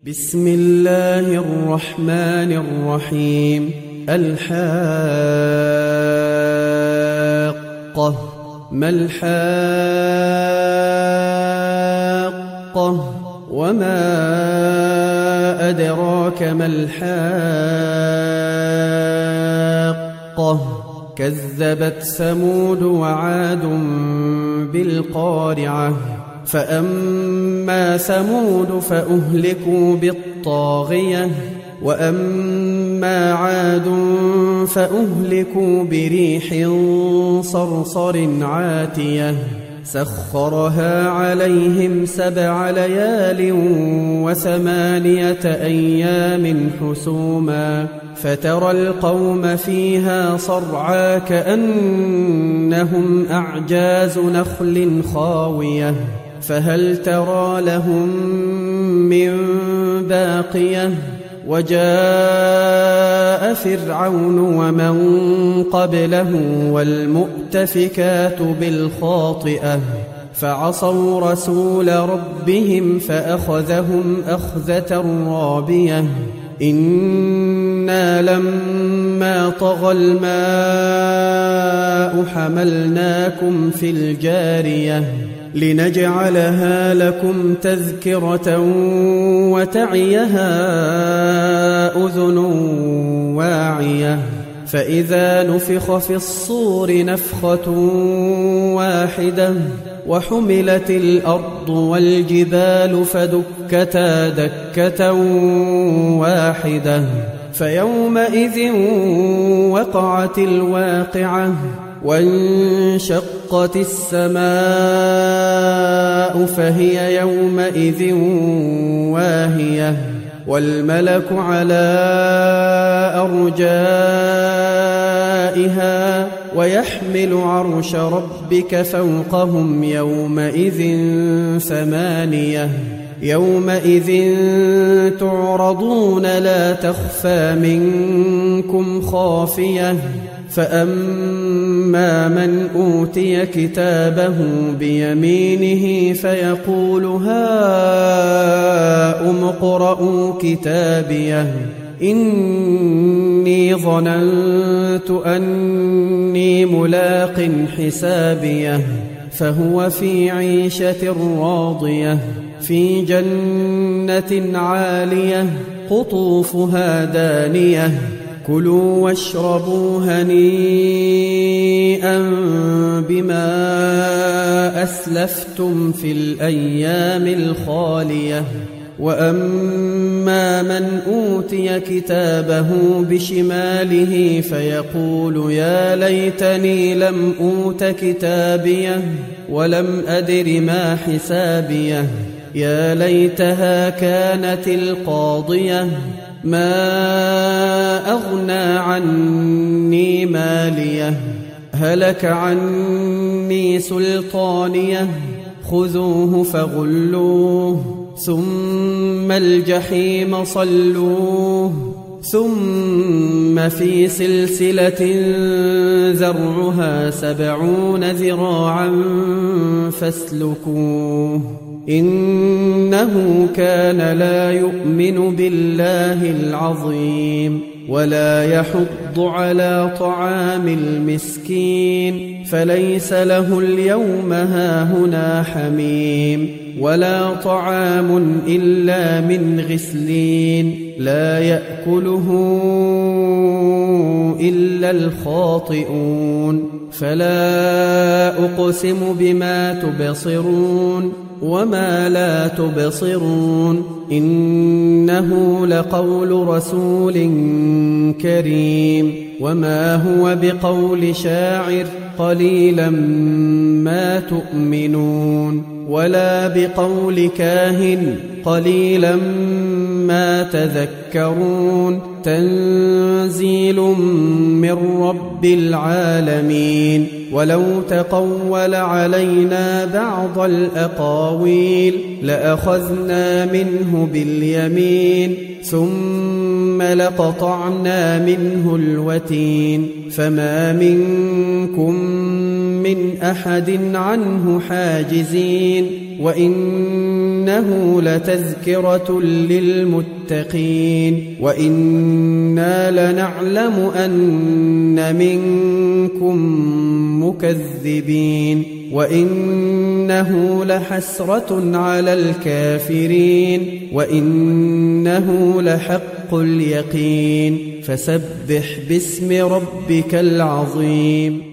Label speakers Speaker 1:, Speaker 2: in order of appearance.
Speaker 1: بسم الله الرحمن الرحيم. الحاقة. ما الحاقة وما أدراك ما الحاقة. كذبت ثمود وعاد بالقارعة. فأما ثمود فأهلكوا بالطاغية وأما عاد فأهلكوا بريح صرصر عاتية سخرها عليهم 7 ليال و8 أيام حسوما فترى القوم فيها صرعى كأنهم أعجاز نخل خاوية فهل ترى لهم من باقية. وجاء فرعون ومن قبله والمؤتفكات بالخاطئة فعصوا رسول ربهم فأخذهم أخذة رابية. إنا لما طغى الماء حملناكم في الجارية لنجعلها لكم تذكرة وتعيها أذن واعية. فإذا نفخ في الصور نفخة واحدة وحملت الأرض والجبال فدكتا دكة واحدة فيومئذ وقعت الواقعة وانشقت السماء فهي يومئذ واهية والملك على أرجائها ويحمل عرش ربك فوقهم يومئذ 8. يومئذ تعرضون لا تخفى منكم خافية. فأما من أوتي كتابه بيمينه فيقول هاؤم اقرءوا كتابيه إني ظننت أني ملاق حسابيه. فهو في عيشة راضية في جنة عالية قطوفها دانية كلوا واشربوا هنيئا بما أسلفتم في الأيام الخالية. وأما من أوتي كتابه بشماله فيقول يا ليتني لم أوت كتابيه ولم أدر ما حسابيه. يا ليتها كانت القاضية ما أغنى عني ماليه هلك عني سلطانيه. خذوه فغلوه ثم الجحيم صلوه ثم في سلسلة ذرعها 70 ذراعا فاسلكوه إنه كان لا يؤمن بالله العظيم ولا يحض على طعام المسكين فليس له اليوم هاهنا حميم ولا طعام إلا من غسلين لا يأكله إلا الخاطئون. فلا أقسم بما تبصرون وما لا تبصرون إنه لقول رسول كريم وما هو بقول شاعر قليلا ما تؤمنون ولا بقول كاهن قليلا ما تذكرون. تنزيل من رب العالمين. ولو تقول علينا بعض الأقاويل لأخذنا منه باليمين ثم لقطعنا منه الوتين فما منكم من أحد عنه حاجزين وإنه لتذكرة للمتقين وإنا لنعلم أن منكم مكذبين وإنه لحسرة على الكافرين وإنه لحق اليقين فسبح باسم ربك العظيم